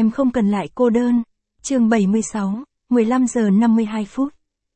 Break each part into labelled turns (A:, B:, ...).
A: Em không cần lại cô đơn. Chương 76, 15 giờ 52 phút.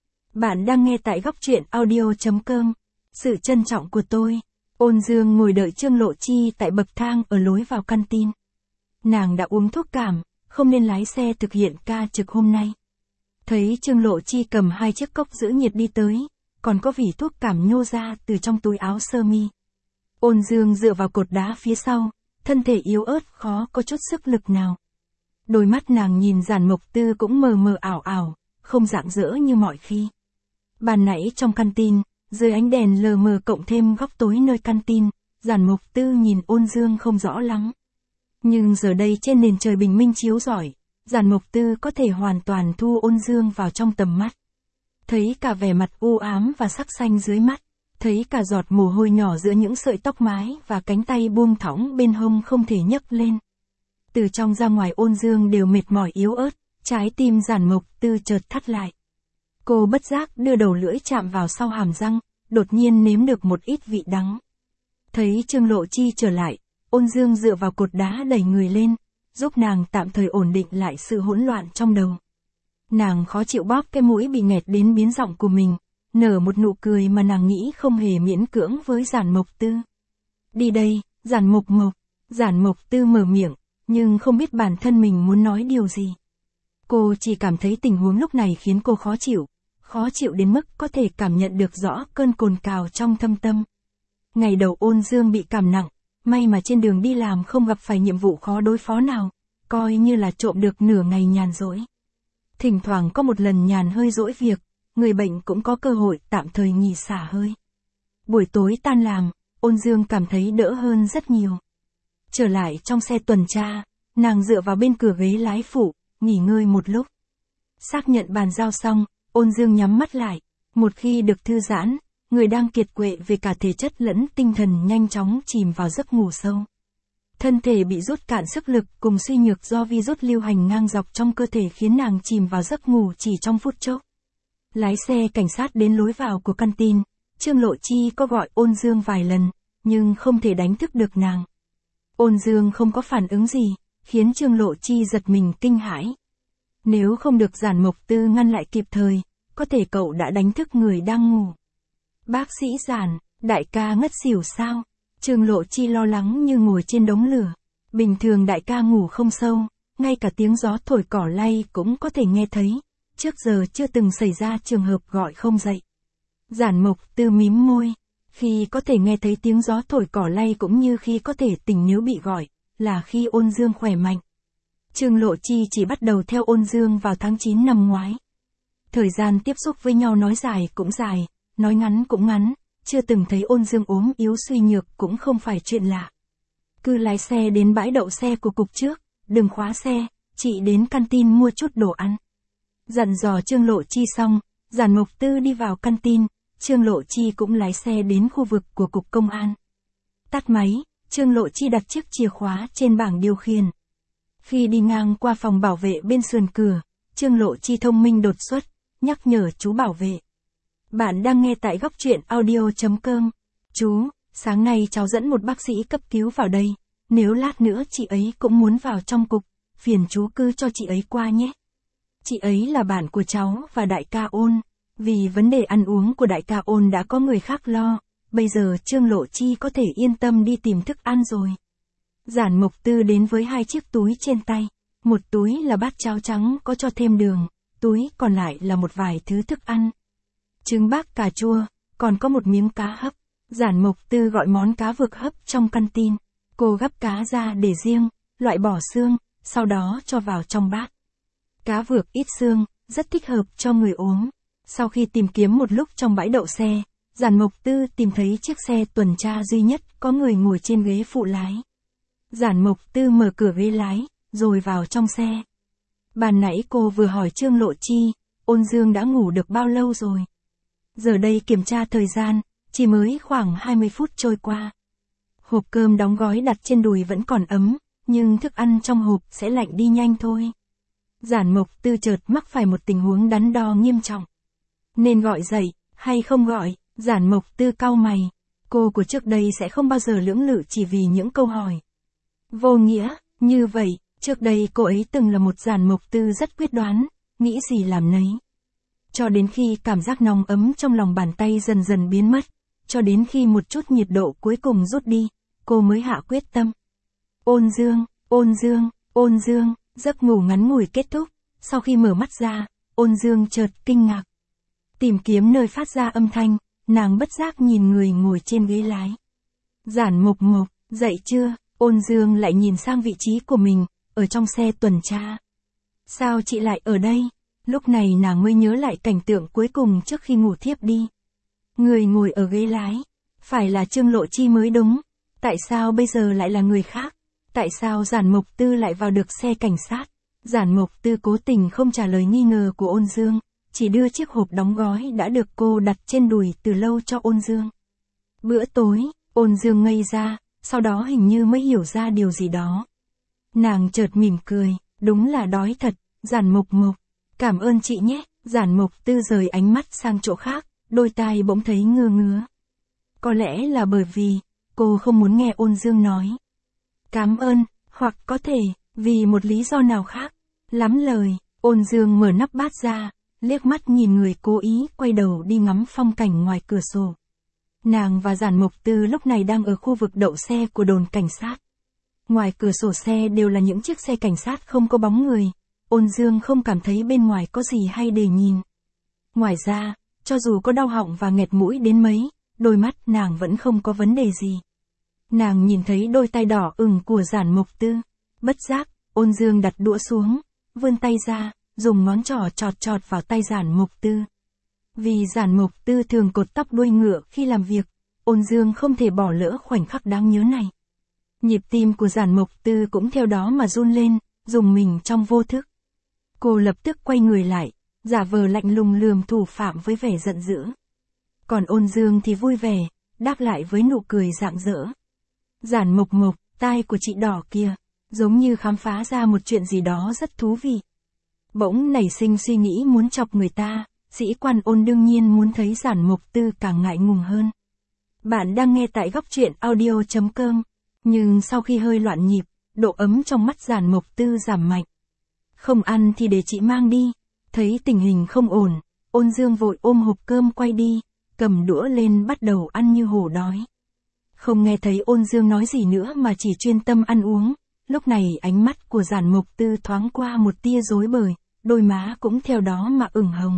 A: Bạn đang nghe tại góc truyện audio.com. Sự trân trọng của tôi. Ôn Dương ngồi đợi Trương Lộ Chi tại bậc thang ở lối vào căn tin. Nàng đã uống thuốc cảm, không nên lái xe thực hiện ca trực hôm nay. Thấy Trương Lộ Chi cầm 2 chiếc cốc giữ nhiệt đi tới, còn có vỉ thuốc cảm nhô ra từ trong túi áo sơ mi. Ôn Dương dựa vào cột đá phía sau, thân thể yếu ớt khó có chút sức lực nào. Đôi mắt nàng nhìn Giản Mộc Tư cũng mờ mờ ảo ảo, không rạng rỡ như mọi khi. Ban nãy trong căn tin, dưới ánh đèn lờ mờ cộng thêm góc tối nơi căn tin, Giản Mộc Tư nhìn Ôn Dương không rõ lắm. Nhưng giờ đây trên nền trời bình minh chiếu rọi, Giản Mộc Tư có thể hoàn toàn thu Ôn Dương vào trong tầm mắt. Thấy cả vẻ mặt u ám và sắc xanh dưới mắt, thấy cả giọt mồ hôi nhỏ giữa những sợi tóc mái và cánh tay buông thõng bên hông không thể nhấc lên. Từ trong ra ngoài Ôn Dương đều mệt mỏi yếu ớt, trái tim Giản Mộc Tư chợt thắt lại. Cô bất giác đưa đầu lưỡi chạm vào sau hàm răng, đột nhiên nếm được một ít vị đắng. Thấy Trương Lộ Chi trở lại, Ôn Dương dựa vào cột đá đẩy người lên, giúp nàng tạm thời ổn định lại sự hỗn loạn trong đầu. Nàng khó chịu bóp cái mũi bị nghẹt đến biến giọng của mình, nở một nụ cười mà nàng nghĩ không hề miễn cưỡng với Giản Mộc Tư. Đi đây, Giản Mộc Mộc. Giản Mộc Tư mở miệng, nhưng không biết bản thân mình muốn nói điều gì. Cô chỉ cảm thấy tình huống lúc này khiến cô khó chịu đến mức có thể cảm nhận được rõ cơn cồn cào trong thâm tâm. Ngày đầu Ôn Dương bị cảm nặng, may mà trên đường đi làm không gặp phải nhiệm vụ khó đối phó nào, coi như là trộm được nửa ngày nhàn rỗi. Thỉnh thoảng có một lần nhàn hơi rỗi việc, người bệnh cũng có cơ hội tạm thời nghỉ xả hơi. Buổi tối tan làm, Ôn Dương cảm thấy đỡ hơn rất nhiều. Trở lại trong xe tuần tra, nàng dựa vào bên cửa ghế lái phụ, nghỉ ngơi một lúc. Xác nhận bàn giao xong, Ôn Dương nhắm mắt lại. Một khi được thư giãn, người đang kiệt quệ về cả thể chất lẫn tinh thần nhanh chóng chìm vào giấc ngủ sâu. Thân thể bị rút cạn sức lực cùng suy nhược do virus lưu hành ngang dọc trong cơ thể khiến nàng chìm vào giấc ngủ chỉ trong phút chốc. Lái xe cảnh sát đến lối vào của căn tin, Trương Lộ Chi có gọi Ôn Dương vài lần, nhưng không thể đánh thức được nàng. Ôn Dương không có phản ứng gì, khiến Trương Lộ Chi giật mình kinh hãi. Nếu không được Giản Mộc Tư ngăn lại kịp thời, có thể cậu đã đánh thức người đang ngủ. Bác sĩ Giản, đại ca ngất xỉu sao? Trương Lộ Chi lo lắng như ngồi trên đống lửa. Bình thường đại ca ngủ không sâu, ngay cả tiếng gió thổi cỏ lay cũng có thể nghe thấy. Trước giờ chưa từng xảy ra trường hợp gọi không dậy. Giản Mộc Tư mím môi. Khi có thể nghe thấy tiếng gió thổi cỏ lay cũng như khi có thể tỉnh nếu bị gọi, là khi Ôn Dương khỏe mạnh. Trương Lộ Chi chỉ bắt đầu theo Ôn Dương vào tháng 9 năm ngoái. Thời gian tiếp xúc với nhau nói dài cũng dài, nói ngắn cũng ngắn, chưa từng thấy Ôn Dương ốm yếu suy nhược cũng không phải chuyện lạ. Cứ lái xe đến bãi đậu xe của cục trước, đừng khóa xe, chị đến canteen mua chút đồ ăn. Dặn dò Trương Lộ Chi xong, Giản Mộc Tư đi vào canteen, Trương Lộ Chi cũng lái xe đến khu vực của cục công an. Tắt máy, Trương Lộ Chi đặt chiếc chìa khóa trên bảng điều khiển. Khi đi ngang qua phòng bảo vệ bên sườn cửa, Trương Lộ Chi thông minh đột xuất, nhắc nhở chú bảo vệ. Bạn đang nghe tại góc truyện audio.com. Chú, sáng nay cháu dẫn một bác sĩ cấp cứu vào đây, nếu lát nữa chị ấy cũng muốn vào trong cục, phiền chú cứ cho chị ấy qua nhé. Chị ấy là bạn của cháu và đại ca Ôn, vì vấn đề ăn uống của đại ca Ôn đã có người khác lo, bây giờ Trương Lộ Chi có thể yên tâm đi tìm thức ăn rồi. Giản Mộc Tư đến với 2 chiếc túi trên tay, một túi là bát cháo trắng có cho thêm đường, túi còn lại là một vài thứ thức ăn. Trứng bác cà chua, còn có một miếng cá hấp. Giản Mộc Tư gọi món cá vực hấp trong canteen. Cô gắp cá ra để riêng, loại bỏ xương, sau đó cho vào trong bát. Cá vược ít xương, rất thích hợp cho người ốm. Sau khi tìm kiếm một lúc trong bãi đậu xe, Giản Mộc Tư tìm thấy chiếc xe tuần tra duy nhất có người ngồi trên ghế phụ lái. Giản Mộc Tư mở cửa ghế lái, rồi vào trong xe. Ban nãy cô vừa hỏi Trương Lộ Chi, Ôn Dương đã ngủ được bao lâu rồi? Giờ đây kiểm tra thời gian, chỉ mới khoảng 20 phút trôi qua. Hộp cơm đóng gói đặt trên đùi vẫn còn ấm, nhưng thức ăn trong hộp sẽ lạnh đi nhanh thôi. Giản Mộc Tư chợt mắc phải một tình huống đắn đo nghiêm trọng. Nên gọi dậy, hay không gọi? Giản Mộc Tư cau mày. Cô của trước đây sẽ không bao giờ lưỡng lự chỉ vì những câu hỏi vô nghĩa như vậy. Trước đây cô ấy từng là một Giản Mộc Tư rất quyết đoán, nghĩ gì làm nấy. Cho đến khi cảm giác nóng ấm trong lòng bàn tay dần dần biến mất, cho đến khi một chút nhiệt độ cuối cùng rút đi, cô mới hạ quyết tâm. Ôn Dương, Ôn Dương, Ôn Dương, giấc ngủ ngắn ngủi kết thúc, sau khi mở mắt ra, Ôn Dương chợt kinh ngạc. Tìm kiếm nơi phát ra âm thanh, nàng bất giác nhìn người ngồi trên ghế lái. Giản Mộc Mộc, dậy chưa? Ôn Dương lại nhìn sang vị trí của mình, ở trong xe tuần tra. Sao chị lại ở đây? Lúc này nàng mới nhớ lại cảnh tượng cuối cùng trước khi ngủ thiếp đi. Người ngồi ở ghế lái, phải là Trương Lộ Chi mới đúng. Tại sao bây giờ lại là người khác? Tại sao Giản Mộc Tư lại vào được xe cảnh sát? Giản Mộc Tư cố tình không trả lời nghi ngờ của Ôn Dương, chỉ đưa chiếc hộp đóng gói đã được cô đặt trên đùi từ lâu cho Ôn Dương. Bữa tối, Ôn Dương ngây ra, sau đó hình như mới hiểu ra điều gì đó. Nàng chợt mỉm cười, đúng là đói thật, Giản Mộc Mộc. Cảm ơn chị nhé. Giản Mộc Tư rời ánh mắt sang chỗ khác, đôi tai bỗng thấy ngứa ngứa. Có lẽ là bởi vì, cô không muốn nghe Ôn Dương nói. Cảm ơn, hoặc có thể, vì một lý do nào khác. Lắm lời, Ôn Dương mở nắp bát ra, liếc mắt nhìn người cố ý quay đầu đi ngắm phong cảnh ngoài cửa sổ. Nàng và Giản Mộc Tư lúc này đang ở khu vực đậu xe của đồn cảnh sát. Ngoài cửa sổ xe đều là những chiếc xe cảnh sát không có bóng người. Ôn Dương không cảm thấy bên ngoài có gì hay để nhìn. Ngoài ra, cho dù có đau họng và nghẹt mũi đến mấy, đôi mắt nàng vẫn không có vấn đề gì. Nàng nhìn thấy đôi tay đỏ ửng của Giản Mộc Tư. Bất giác, Ôn Dương đặt đũa xuống, vươn tay ra, dùng ngón trỏ chọt chọt vào tay Giản Mộc Tư. Vì Giản Mộc Tư thường cột tóc đuôi ngựa khi làm việc, Ôn Dương không thể bỏ lỡ khoảnh khắc đáng nhớ này. Nhịp tim của Giản Mộc Tư cũng theo đó mà run lên, rùng mình trong vô thức. Cô lập tức quay người lại, giả vờ lạnh lùng lườm thủ phạm với vẻ giận dữ. Còn Ôn Dương thì vui vẻ, đáp lại với nụ cười rạng rỡ. Giản Mộc Mộc, tai của chị đỏ kìa, giống như khám phá ra một chuyện gì đó rất thú vị. Bỗng nảy sinh suy nghĩ muốn chọc người ta, sĩ quan Ôn đương nhiên muốn thấy Giản Mộc Tư càng ngại ngùng hơn. Bạn đang nghe tại góc truyện audio.com, nhưng sau khi hơi loạn nhịp, độ ấm trong mắt Giản Mộc Tư giảm mạnh. Không ăn thì để chị mang đi. Thấy tình hình không ổn, Ôn Dương vội ôm hộp cơm quay đi, cầm đũa lên bắt đầu ăn như hổ đói. Không nghe thấy Ôn Dương nói gì nữa mà chỉ chuyên tâm ăn uống. Lúc này ánh mắt của Giản Mộc Tư thoáng qua một tia rối bời, đôi má cũng theo đó mà ửng hồng.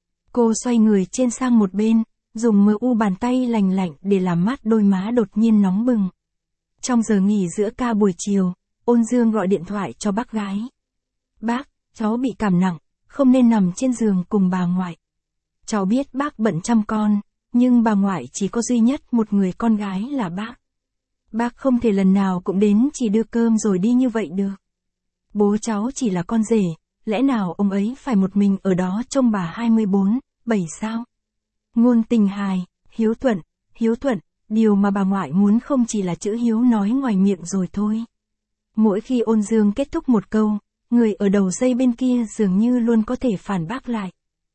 A: Cô xoay người trên sang một bên, dùng mờ u bàn tay lành lạnh để làm mát đôi má đột nhiên nóng bừng. Trong giờ nghỉ giữa ca buổi chiều, Ôn Dương gọi điện thoại cho bác gái. Bác, cháu bị cảm nặng, không nên nằm trên giường cùng bà ngoại. Cháu biết bác bận chăm con, nhưng bà ngoại chỉ có duy nhất một người con gái là bác. Bác không thể lần nào cũng đến chỉ đưa cơm rồi đi như vậy được. Bố cháu chỉ là con rể, lẽ nào ông ấy phải một mình ở đó trông bà 24/7 sao? Ngôn tình hài, hiếu thuận, điều mà bà ngoại muốn không chỉ là chữ hiếu nói ngoài miệng rồi thôi. Mỗi khi Ôn Dương kết thúc một câu, người ở đầu dây bên kia dường như luôn có thể phản bác lại.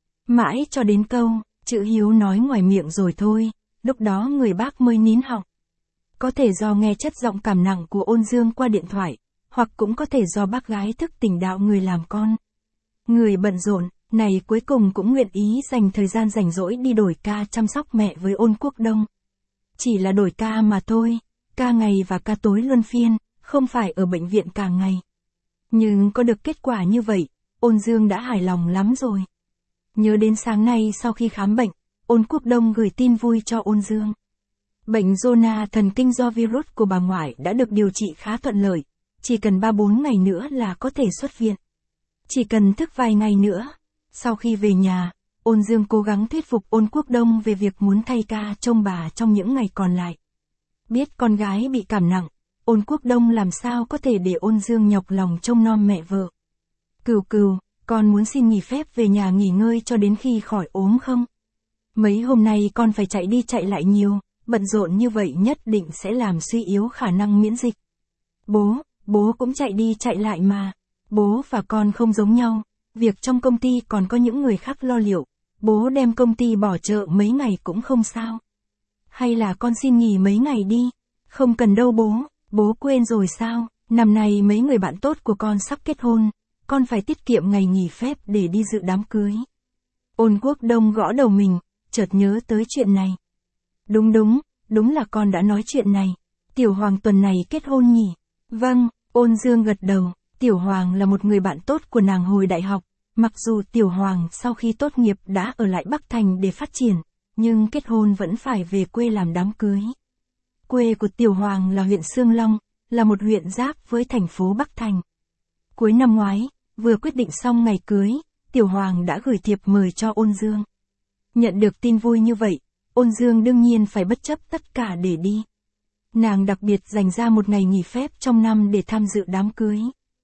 A: Mãi cho đến câu, chữ hiếu nói ngoài miệng rồi thôi, lúc đó người bác mới nín họng. Có thể do nghe chất giọng cảm nặng của Ôn Dương qua điện thoại, hoặc cũng có thể do bác gái thức tỉnh đạo người làm con. Người bận rộn, này cuối cùng cũng nguyện ý dành thời gian rảnh rỗi đi đổi ca chăm sóc mẹ với Ôn Quốc Đông. Chỉ là đổi ca mà thôi, ca ngày và ca tối luân phiên, không phải ở bệnh viện cả ngày. Nhưng có được kết quả như vậy, Ôn Dương đã hài lòng lắm rồi. Nhớ đến sáng nay sau khi khám bệnh, Ôn Quốc Đông gửi tin vui cho Ôn Dương. Bệnh zona thần kinh do virus của bà ngoại đã được điều trị khá thuận lợi, chỉ cần 3-4 ngày nữa là có thể xuất viện. Chỉ cần thức vài ngày nữa. Sau khi về nhà, Ôn Dương cố gắng thuyết phục Ôn Quốc Đông về việc muốn thay ca trông bà trong những ngày còn lại. Biết con gái bị cảm nặng, Ôn Quốc Đông làm sao có thể để Ôn Dương nhọc lòng trông nom mẹ vợ. Cừu, con muốn xin nghỉ phép về nhà nghỉ ngơi cho đến khi khỏi ốm không? Mấy hôm nay con phải chạy đi chạy lại nhiều, bận rộn như vậy nhất định sẽ làm suy yếu khả năng miễn dịch. Bố cũng chạy đi chạy lại mà. Bố và con không giống nhau, việc trong công ty còn có những người khác lo liệu, bố đem công ty bỏ chợ mấy ngày cũng không sao. Hay là con xin nghỉ mấy ngày đi? Không cần đâu bố quên rồi sao? Năm nay mấy người bạn tốt của con sắp kết hôn, con phải tiết kiệm ngày nghỉ phép để đi dự đám cưới. Ôn Quốc Đông gõ đầu mình, chợt nhớ tới chuyện này. Đúng là con đã nói chuyện này. Tiểu Hoàng tuần này kết hôn nhỉ? Vâng, Ôn Dương gật đầu. Tiểu Hoàng là một người bạn tốt của nàng hồi đại học. Mặc dù Tiểu Hoàng sau khi tốt nghiệp đã ở lại Bắc Thành để phát triển, nhưng kết hôn vẫn phải về quê làm đám cưới. Quê của Tiểu Hoàng là huyện Sương Long, là một huyện giáp với thành phố Bắc Thành. Cuối năm ngoái, vừa quyết định xong ngày cưới, Tiểu Hoàng đã gửi thiệp mời cho Ôn Dương. Nhận được tin vui như vậy, Ôn Dương đương nhiên phải bất chấp tất cả để đi. Nàng đặc biệt dành ra một ngày nghỉ phép trong năm để tham dự đám cưới.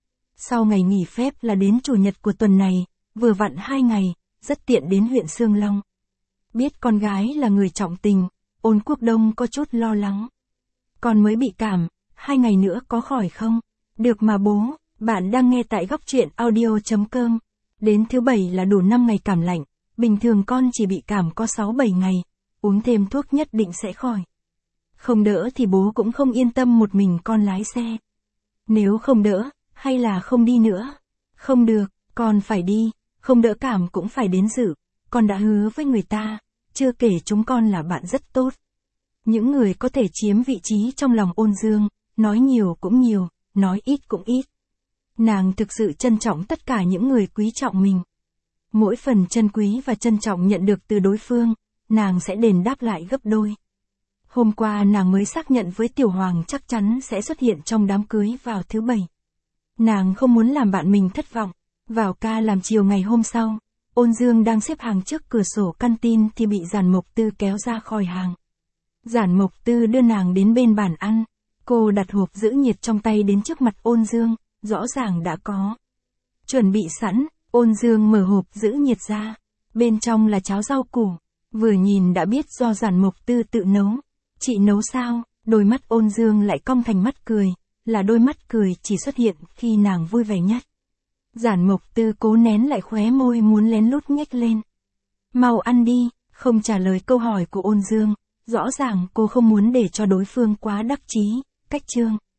A: Sau ngày nghỉ phép là đến chủ nhật của tuần này, vừa vặn 2 ngày, rất tiện đến huyện Sương Long. Biết con gái là người trọng tình, Ôn Quốc Đông có chút lo lắng. Con mới bị cảm, 2 ngày nữa có khỏi không? Được mà bố, bạn đang nghe tại góc truyện audio.com. Đến thứ 7 là đủ 5 ngày cảm lạnh, bình thường con chỉ bị cảm có 6-7 ngày, uống thêm thuốc nhất định sẽ khỏi. Không đỡ thì bố cũng không yên tâm một mình con lái xe. Nếu không đỡ, hay là không đi nữa? Không được, con phải đi, không đỡ cảm cũng phải đến dự, con đã hứa với người ta, chưa kể chúng con là bạn rất tốt. Những người có thể chiếm vị trí trong lòng Ôn Dương, nói nhiều cũng nhiều, nói ít cũng ít. Nàng thực sự trân trọng tất cả những người quý trọng mình. Mỗi phần trân quý và trân trọng nhận được từ đối phương, nàng sẽ đền đáp lại gấp đôi. Hôm qua nàng mới xác nhận với Tiểu Hoàng chắc chắn sẽ xuất hiện trong đám cưới vào thứ 7. Nàng không muốn làm bạn mình thất vọng. Vào ca làm chiều ngày hôm sau, Ôn Dương đang xếp hàng trước cửa sổ canteen thì bị Giản Mộc Tư kéo ra khỏi hàng. Giản Mộc Tư đưa nàng đến bên bàn ăn. Cô đặt hộp giữ nhiệt trong tay đến trước mặt Ôn Dương, rõ ràng đã có chuẩn bị sẵn. Ôn Dương mở hộp giữ nhiệt ra. Bên trong là cháo rau củ. Vừa nhìn đã biết do Giản Mộc Tư tự nấu. Chị nấu sao? Đôi mắt Ôn Dương lại cong thành mắt cười, là đôi mắt cười chỉ xuất hiện khi nàng vui vẻ nhất. Giản Mộc Tư cố nén lại khóe môi muốn lén lút nhếch lên. Mau ăn đi, không trả lời câu hỏi của Ôn Dương, rõ ràng cô không muốn để cho đối phương quá đắc chí, cách chương.